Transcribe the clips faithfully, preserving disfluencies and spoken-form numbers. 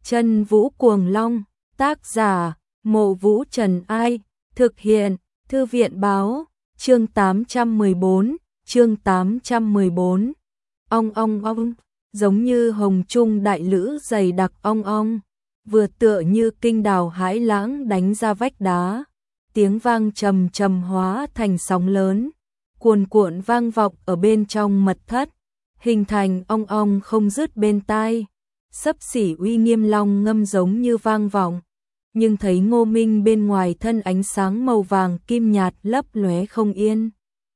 Chân Vũ Cuồng Long, tác giả, Mộ Vũ Trần Ai, thực hiện, Thư viện Báo, chương tám trăm mười bốn, chương tám trăm mười bốn. Ong ong ong, giống như hồng trung đại lữ dày đặc ong ong, vừa tựa như kinh đào hãi lãng đánh ra vách đá, tiếng vang trầm trầm hóa thành sóng lớn, cuồn cuộn vang vọng ở bên trong mật thất, hình thành ong ong không dứt bên tai. Xấp xỉ uy nghiêm long ngâm giống như vang vọng, nhưng thấy Ngô Minh bên ngoài thân ánh sáng màu vàng kim nhạt lấp lóe không yên.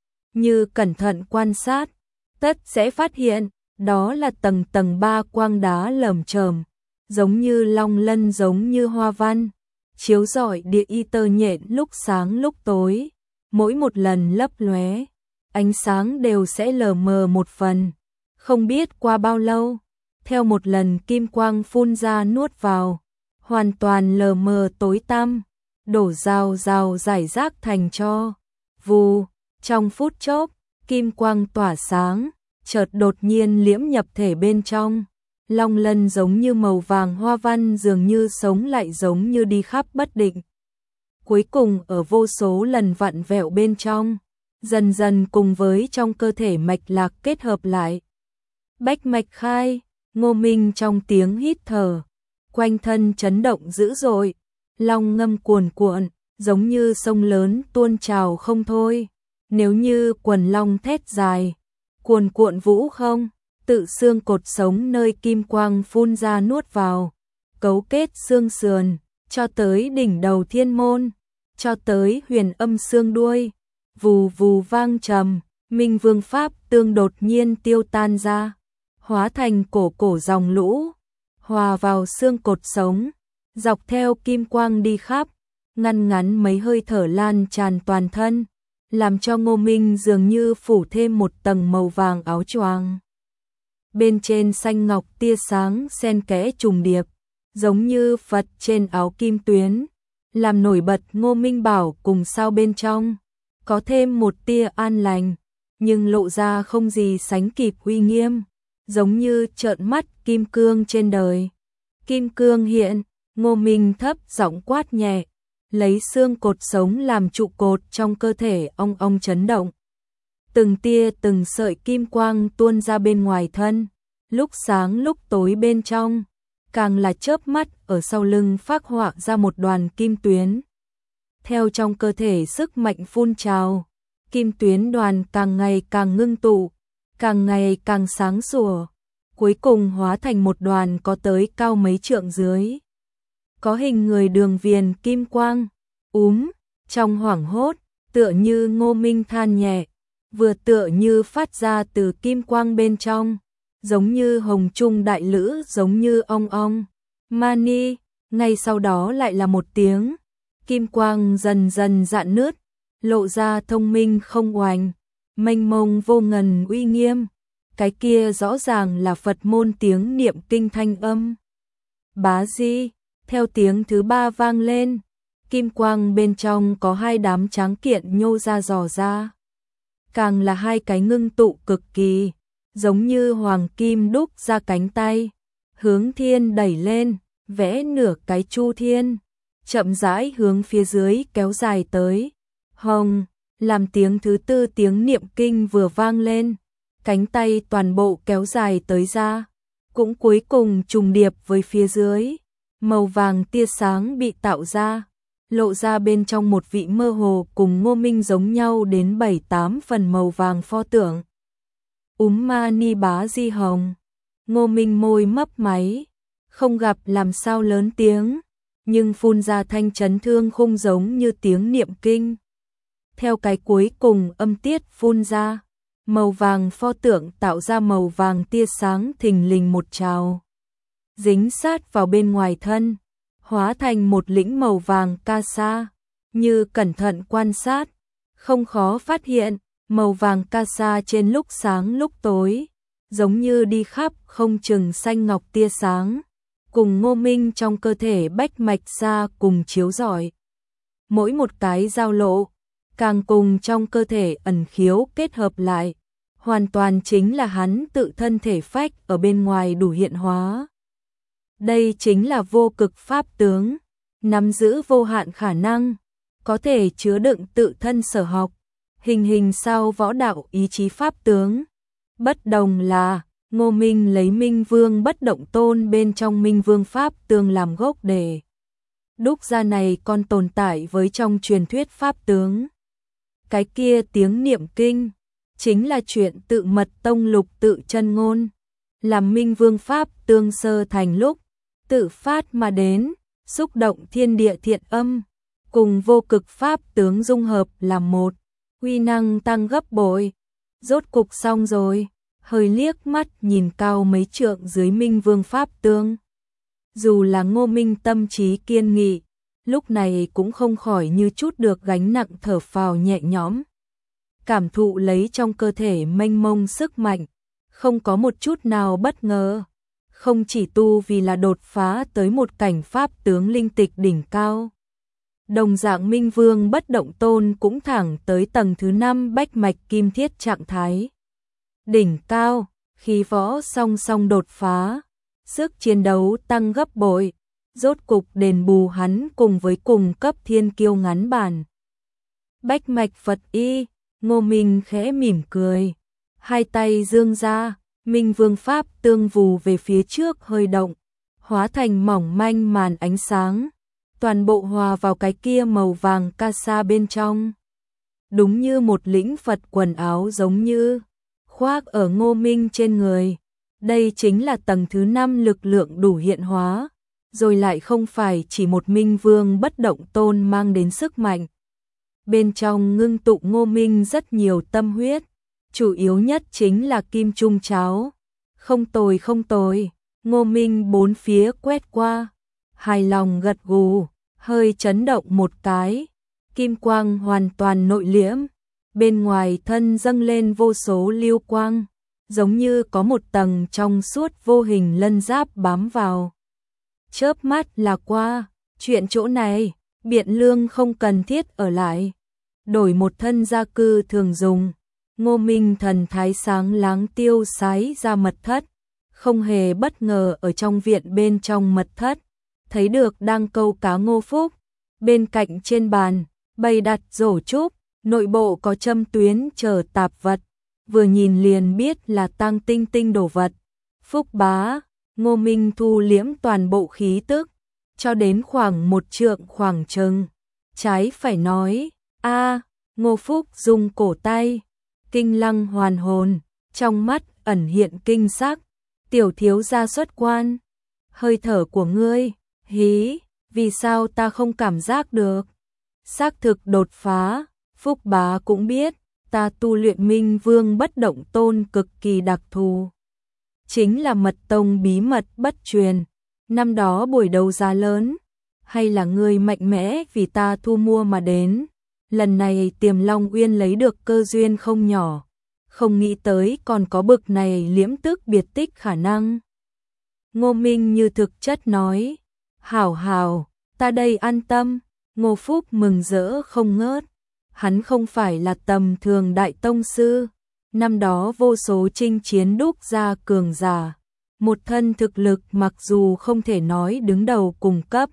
Như cẩn thận quan sát, tất sẽ phát hiện, đó là tầng tầng ba quang đá lởm chởm, giống như long lân giống như hoa văn, chiếu rọi địa y tơ nhện lúc sáng lúc tối, mỗi một lần lấp lóe, ánh sáng đều sẽ lờ mờ một phần, không biết qua bao lâu. Theo một lần kim quang phun ra nuốt vào, hoàn toàn lờ mờ tối tăm, đổ rào rào rải rác thành tro. Vù, trong phút chốc, kim quang tỏa sáng, chợt đột nhiên liễm nhập thể bên trong. Long lân giống như màu vàng hoa văn dường như sống lại giống như đi khắp bất định. Cuối cùng ở vô số lần vặn vẹo bên trong, dần dần cùng với trong cơ thể mạch lạc kết hợp lại. Bách mạch khai. Ngô Minh trong tiếng hít thở, quanh thân chấn động dữ dội, long ngâm cuồn cuộn, giống như sông lớn tuôn trào không thôi. Nếu như quần long thét dài, cuồn cuộn vũ không, tự xương cột sống nơi kim quang phun ra nuốt vào, cấu kết xương sườn, cho tới đỉnh đầu thiên môn, cho tới huyền âm xương đuôi, vù vù vang trầm, Minh Vương Pháp tương đột nhiên tiêu tan ra. Hóa thành cổ cổ dòng lũ, hòa vào xương cột sống, dọc theo kim quang đi khắp, ngăn ngắn mấy hơi thở lan tràn toàn thân, làm cho Ngô Minh dường như phủ thêm một tầng màu vàng áo choàng. Bên trên xanh ngọc tia sáng xen kẽ trùng điệp, giống như Phật trên áo kim tuyến, làm nổi bật Ngô Minh bảo cùng sao bên trong, có thêm một tia an lành, nhưng lộ ra không gì sánh kịp uy nghiêm. Giống như trợn mắt kim cương trên đời. Kim cương hiện, Ngô Minh thấp giọng quát nhẹ, lấy xương cột sống làm trụ cột trong cơ thể ong ong chấn động. Từng tia từng sợi kim quang tuôn ra bên ngoài thân, lúc sáng lúc tối bên trong, càng là chớp mắt ở sau lưng phác họa ra một đoàn kim tuyến. Theo trong cơ thể sức mạnh phun trào, kim tuyến đoàn càng ngày càng ngưng tụ, càng ngày càng sáng sủa, cuối cùng hóa thành một đoàn có tới cao mấy trượng dưới. Có hình người đường viền kim quang, úm, trong hoảng hốt, tựa như Ngô Minh than nhẹ, vừa tựa như phát ra từ kim quang bên trong, giống như hồng trung đại lữ giống như ong ong. Mani, ngay sau đó lại là một tiếng, kim quang dần dần rạn nứt, lộ ra thông minh không oành, mênh mông vô ngần uy nghiêm, cái kia rõ ràng là Phật môn tiếng niệm kinh thanh âm. Bá di, theo tiếng thứ ba vang lên, kim quang bên trong có hai đám tráng kiện nhô ra dò ra. Càng là hai cái ngưng tụ cực kỳ, giống như hoàng kim đúc ra cánh tay, hướng thiên đẩy lên, vẽ nửa cái chu thiên, chậm rãi hướng phía dưới kéo dài tới. Hồng, làm tiếng thứ tư tiếng niệm kinh vừa vang lên, cánh tay toàn bộ kéo dài tới ra, cũng cuối cùng trùng điệp với phía dưới, màu vàng tia sáng bị tạo ra, lộ ra bên trong một vị mơ hồ cùng Ngô Minh giống nhau đến bảy tám phần màu vàng pho tượng. Úm ma ni bá di hồng, Ngô Minh môi mấp máy, không gặp làm sao lớn tiếng, nhưng phun ra thanh chấn thương khung giống như tiếng niệm kinh. Theo cái cuối cùng âm tiết phun ra, màu vàng pho tượng tạo ra màu vàng tia sáng thình lình một trào, dính sát vào bên ngoài thân, hóa thành một lĩnh màu vàng ca sa. Như cẩn thận quan sát, không khó phát hiện, màu vàng ca sa trên lúc sáng lúc tối, giống như đi khắp không chừng xanh ngọc tia sáng, cùng Ngô Minh trong cơ thể bách mạch sa cùng chiếu rọi. Mỗi một cái giao lộ, càng cùng trong cơ thể ẩn khiếu kết hợp lại, hoàn toàn chính là hắn tự thân thể phách ở bên ngoài đủ hiện hóa. Đây chính là vô cực pháp tướng, nắm giữ vô hạn khả năng, có thể chứa đựng tự thân sở học, hình hình sau võ đạo ý chí pháp tướng. Bất đồng là, Ngô Minh lấy Minh Vương Bất Động Tôn bên trong Minh Vương Pháp Tướng làm gốc để đúc ra này còn tồn tại với trong truyền thuyết Pháp Tướng. Cái kia tiếng niệm kinh, chính là chuyện tự mật tông lục tự chân ngôn, làm Minh Vương Pháp Tương sơ thành lúc, tự phát mà đến, xúc động thiên địa thiện âm, cùng vô cực Pháp Tướng dung hợp làm một, uy năng tăng gấp bội. Rốt cục xong rồi, hơi liếc mắt nhìn cao mấy trượng dưới Minh Vương Pháp Tướng. Dù là Ngô Minh tâm trí kiên nghị, lúc này cũng không khỏi như chút được gánh nặng thở phào nhẹ nhõm. Cảm thụ lấy trong cơ thể mênh mông sức mạnh, không có một chút nào bất ngờ. Không chỉ tu vì là đột phá tới một cảnh Pháp Tướng linh tịch đỉnh cao. Đồng dạng Minh Vương Bất Động Tôn cũng thẳng tới tầng thứ năm bách mạch kim thiết trạng thái. Đỉnh cao, khí võ song song đột phá, sức chiến đấu tăng gấp bội, rốt cục đền bù hắn cùng với cùng cấp thiên kiêu ngắn bản. Bách mạch Phật y, Ngô Minh khẽ mỉm cười, hai tay dương ra, Minh Vương Pháp Tương vù về phía trước hơi động, hóa thành mỏng manh màn ánh sáng, toàn bộ hòa vào cái kia màu vàng ca sa bên trong. Đúng như một lĩnh Phật quần áo giống như khoác ở Ngô Minh trên người. Đây chính là tầng thứ năm lực lượng đủ hiện hóa, rồi lại không phải chỉ một Minh Vương Bất Động Tôn mang đến sức mạnh. Bên trong ngưng tụ Ngô Minh rất nhiều tâm huyết, chủ yếu nhất chính là kim trung cháo. Không tồi không tồi, Ngô Minh bốn phía quét qua, hài lòng gật gù, hơi chấn động một cái, kim quang hoàn toàn nội liễm, bên ngoài thân dâng lên vô số lưu quang, giống như có một tầng trong suốt vô hình lân giáp bám vào. Chớp mắt là qua, chuyện chỗ này, Biện Lương không cần thiết ở lại, đổi một thân gia cư thường dùng. Ngô Minh thần thái sáng láng tiêu sái ra mật thất, không hề bất ngờ ở trong viện bên trong mật thất, thấy được đang câu cá Ngô Phúc, bên cạnh trên bàn, bày đặt rổ trúc, nội bộ có châm tuyến chờ tạp vật, vừa nhìn liền biết là tang tinh tinh đồ vật. Phúc bá, Ngô Minh thu liễm toàn bộ khí tức, cho đến khoảng một trượng khoảng chừng, trái phải nói, a Ngô Phúc dùng cổ tay, kinh lăng hoàn hồn, trong mắt ẩn hiện kinh sắc, tiểu thiếu gia xuất quan, hơi thở của ngươi, hí, vì sao ta không cảm giác được? Xác thực đột phá, Phúc bá cũng biết, ta tu luyện Minh Vương Bất Động Tôn cực kỳ đặc thù. Chính là mật tông bí mật bất truyền, năm đó buổi đấu giá lớn, hay là ngươi mạnh mẽ vì ta thu mua mà đến. Lần này Tiềm Long Uyên lấy được cơ duyên không nhỏ, không nghĩ tới còn có bực này liễm tức biệt tích khả năng. Ngô Minh như thực chất nói, hảo hảo, ta đây an tâm. Ngô Phúc mừng rỡ không ngớt, hắn không phải là tầm thường đại tông sư, năm đó vô số chinh chiến đúc ra cường giả, một thân thực lực mặc dù không thể nói đứng đầu cùng cấp,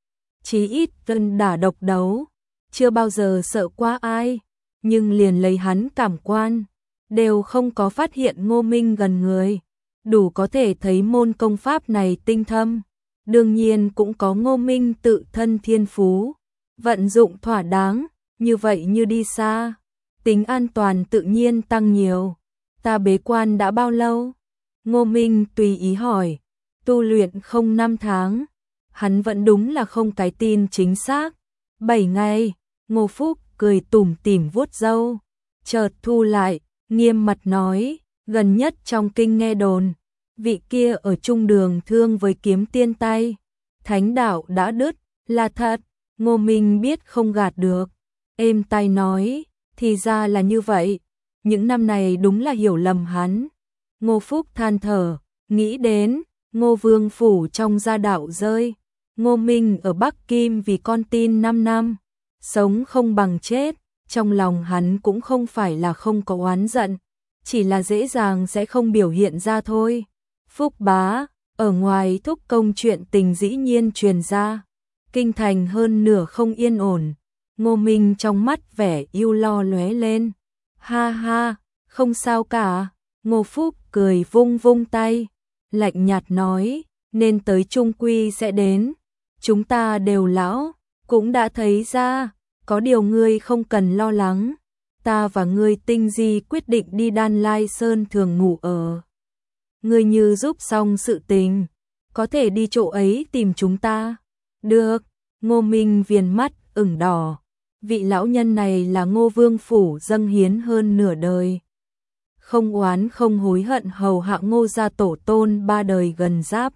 chí ít tân đả độc đấu, chưa bao giờ sợ qua ai, nhưng liền lấy hắn cảm quan, đều không có phát hiện Ngô Minh gần người, đủ có thể thấy môn công pháp này tinh thâm, đương nhiên cũng có Ngô Minh tự thân thiên phú, vận dụng thỏa đáng, như vậy như đi xa, tính an toàn tự nhiên tăng nhiều. Ta bế quan đã bao lâu? Ngô Minh tùy ý hỏi, tu luyện không năm tháng, hắn vẫn đúng là không cái tin chính xác. Bảy ngày, Ngô Phúc cười tủm tỉm vuốt râu, chợt thu lại, nghiêm mặt nói, gần nhất trong kinh nghe đồn, vị kia ở trung đường thương với kiếm tiên tay, thánh đạo đã đứt, là thật. Ngô Minh biết không gạt được, êm tai nói, thì ra là như vậy, những năm này đúng là hiểu lầm hắn. Ngô Phúc than thở, nghĩ đến, Ngô Vương phủ trong gia đạo rơi, Ngô Minh ở Bắc Kim vì con tin năm năm, sống không bằng chết, trong lòng hắn cũng không phải là không có oán giận, chỉ là dễ dàng sẽ không biểu hiện ra thôi. Phúc bá, Ở ngoài thúc công chuyện tình dĩ nhiên truyền ra, kinh thành hơn nửa không yên ổn. Ngô Minh trong mắt vẻ yêu lo lóe lên. Ha ha, không sao cả. Ngô Phúc cười vung vung tay, lạnh nhạt nói, nên tới trung quy sẽ đến. Chúng ta đều lão, cũng đã thấy ra, có điều ngươi không cần lo lắng. Ta và ngươi Tinh Di quyết định đi Đan Lai Sơn thường ngủ ở. Ngươi như giúp xong sự tình, có thể đi chỗ ấy tìm chúng ta. Được. Ngô Minh viền mắt ửng đỏ. Vị lão nhân này là Ngô Vương phủ dâng hiến hơn nửa đời. Không oán không hối hận hầu hạ Ngô gia tổ tôn ba đời gần giáp.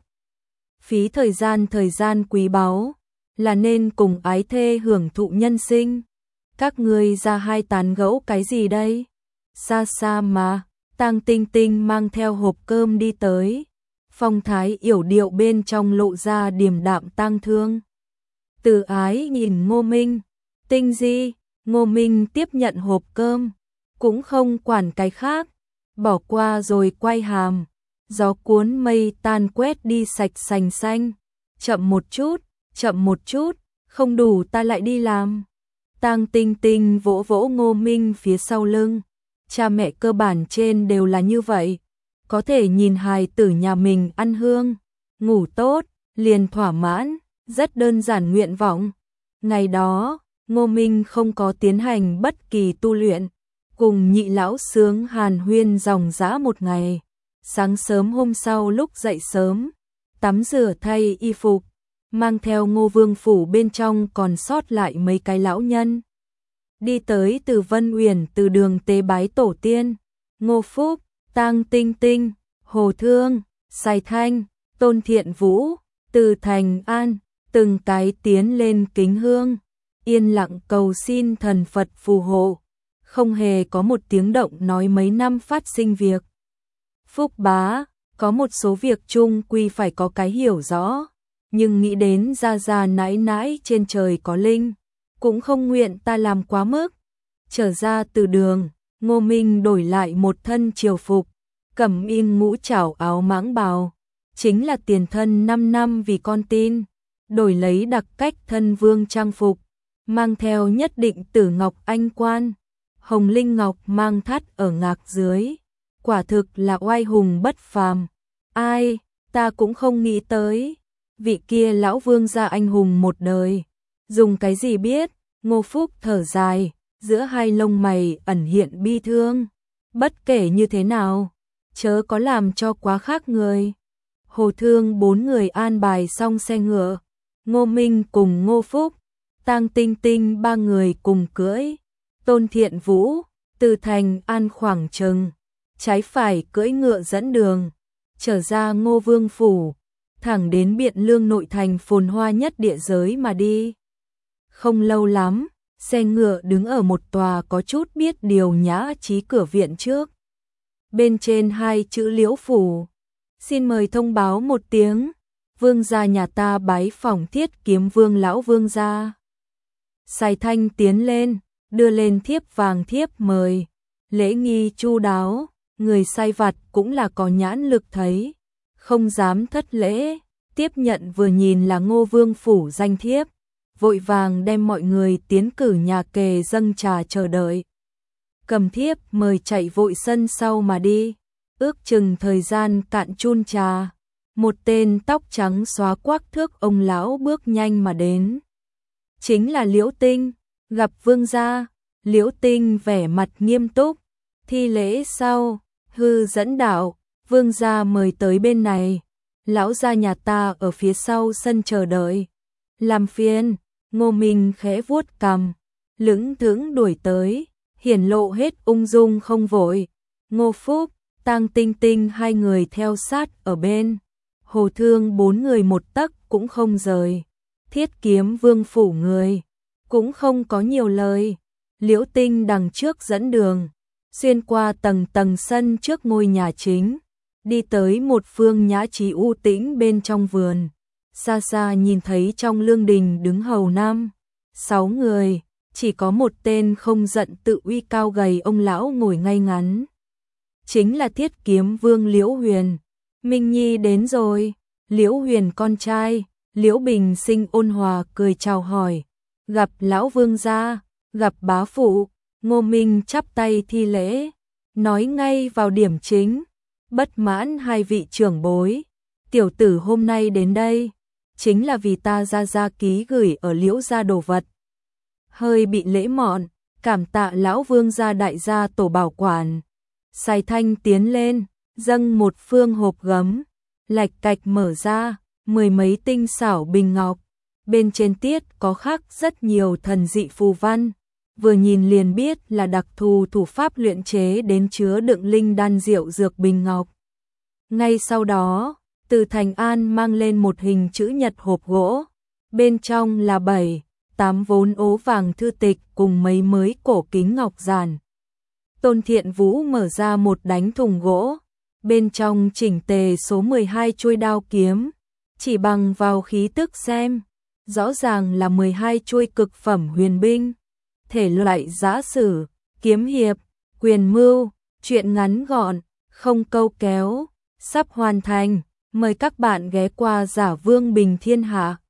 Phí thời gian thời gian quý báu, là nên cùng ái thê hưởng thụ nhân sinh. Các ngươi ra hai tán gẫu cái gì đây? Xa xa mà, Tang Tinh Tinh mang theo hộp cơm đi tới. Phong thái yểu điệu bên trong lộ ra điềm đạm tang thương. Từ Ái nhìn Ngô Minh. Tinh Di. Ngô Minh tiếp nhận hộp cơm, cũng không quản cái khác, bỏ qua rồi quay hàm. Gió cuốn mây tan quét đi sạch sành xanh. Chậm một chút, chậm một chút, không đủ ta lại đi làm. Tang Tinh Tinh vỗ vỗ Ngô Minh phía sau lưng. Cha mẹ cơ bản trên đều là như vậy, có thể nhìn hài tử nhà mình ăn hương, ngủ tốt, liền thỏa mãn, rất đơn giản nguyện vọng. Ngày đó, Ngô Minh không có tiến hành bất kỳ tu luyện, cùng nhị lão sướng hàn huyên dòng dã một ngày. Sáng sớm hôm sau lúc dậy sớm, tắm rửa thay y phục, mang theo Ngô Vương phủ bên trong còn sót lại mấy cái lão nhân. Đi tới Từ Vân Uyển từ đường tế bái tổ tiên. Ngô Phúc, Tang Tinh Tinh, Hồ Thương, Sài Thanh, Tôn Thiện Vũ, Từ Thành An, từng cái tiến lên kính hương, yên lặng cầu xin thần Phật phù hộ. Không hề có một tiếng động nói mấy năm phát sinh việc. Phúc bá, có một số việc chung quy phải có cái hiểu rõ, nhưng nghĩ đến gia gia nãi nãi trên trời có linh, cũng không nguyện ta làm quá mức. Trở ra từ đường, Ngô Minh đổi lại một thân triều phục, cẩm in mũ chảo áo mãng bào, chính là tiền thân năm năm vì con tin, đổi lấy đặc cách thân vương trang phục, mang theo nhất định tử ngọc anh quan, hồng linh ngọc mang thắt ở ngạc dưới, quả thực là oai hùng bất phàm. Ai, ta cũng không nghĩ tới, vị kia lão vương gia anh hùng một đời, dùng cái gì biết. Ngô Phúc thở dài, giữa hai lông mày ẩn hiện bi thương. Bất kể như thế nào, chớ có làm cho quá khác người. Hồ Thương bốn người an bài xong xe ngựa, Ngô Minh cùng Ngô Phúc, Tang Tinh Tinh ba người cùng cưỡi. Tôn Thiện Vũ, Từ Thành An khoảng chừng, trái phải cưỡi ngựa dẫn đường, trở ra Ngô Vương phủ, thẳng đến Biện Lương nội thành phồn hoa nhất địa giới mà đi. Không lâu lắm, xe ngựa đứng ở một tòa có chút biết điều nhã trí cửa viện trước. Bên trên hai chữ Liễu phủ. Xin mời thông báo một tiếng, vương gia nhà ta bái phỏng Thiết Kiếm Vương lão vương gia. Sài Thanh tiến lên, đưa lên thiếp vàng thiếp mời. Lễ nghi chu đáo, người sai vặt cũng là có nhãn lực thấy, không dám thất lễ. Tiếp nhận vừa nhìn là Ngô Vương phủ danh thiếp, vội vàng đem mọi người tiến cử nhà kề dâng trà chờ đợi. Cầm thiếp mời chạy vội sân sau mà đi, ước chừng thời gian cạn chun trà, một tên tóc trắng xóa quắc thước ông lão bước nhanh mà đến. Chính là Liễu Tinh, gặp vương gia. Liễu Tinh vẻ mặt nghiêm túc, thi lễ sau, hư dẫn đạo, vương gia mời tới bên này, lão gia nhà ta ở phía sau sân chờ đợi. Làm phiền. Ngô Minh khẽ vuốt cằm, lững thững đuổi tới, hiển lộ hết ung dung không vội. Ngô Phúc, Tang Tinh Tinh hai người theo sát ở bên. Hồ Thương bốn người một tấc cũng không rời. Thiết Kiếm Vương phủ người cũng không có nhiều lời. Liễu Tinh đằng trước dẫn đường, xuyên qua tầng tầng sân trước ngôi nhà chính, đi tới một phương nhã trí u tĩnh bên trong vườn. Xa xa nhìn thấy trong lương đình đứng hầu năm, sáu người, chỉ có một tên không giận tự uy cao gầy ông lão ngồi ngay ngắn. Chính là Thiết Kiếm Vương Liễu Huyền. Minh Nhi đến rồi. Liễu Huyền con trai, Liễu Bình Sinh ôn hòa cười chào hỏi, gặp lão vương gia, gặp bá phụ. Ngô Minh chắp tay thi lễ, nói ngay vào điểm chính, bất mãn hai vị trưởng bối, tiểu tử hôm nay đến đây, chính là vì ta ra gia ký gửi ở Liễu gia đồ vật. Hơi bị lễ mọn, cảm tạ lão vương gia đại gia tổ bảo quản. Sài Thanh tiến lên, dâng một phương hộp gấm, lạch cạch mở ra, mười mấy tinh xảo bình ngọc, bên trên tiết có khắc rất nhiều thần dị phù văn, vừa nhìn liền biết là đặc thù thủ pháp luyện chế đến chứa đựng linh đan diệu dược bình ngọc. Ngay sau đó, từ Thành An mang lên một hình chữ nhật hộp gỗ, bên trong là bảy, tám vốn ố vàng thư tịch cùng mấy mới cổ kính ngọc giản. Tôn Thiện Vũ mở ra một đánh thùng gỗ, bên trong chỉnh tề số mười hai chuôi đao kiếm, chỉ bằng vào khí tức xem, rõ ràng là mười hai chuôi cực phẩm huyền binh, thể loại giã sử, kiếm hiệp, quyền mưu, truyện ngắn gọn, không câu kéo, sắp hoàn thành, mời các bạn ghé qua Giả Vương Bình Thiên Hạ.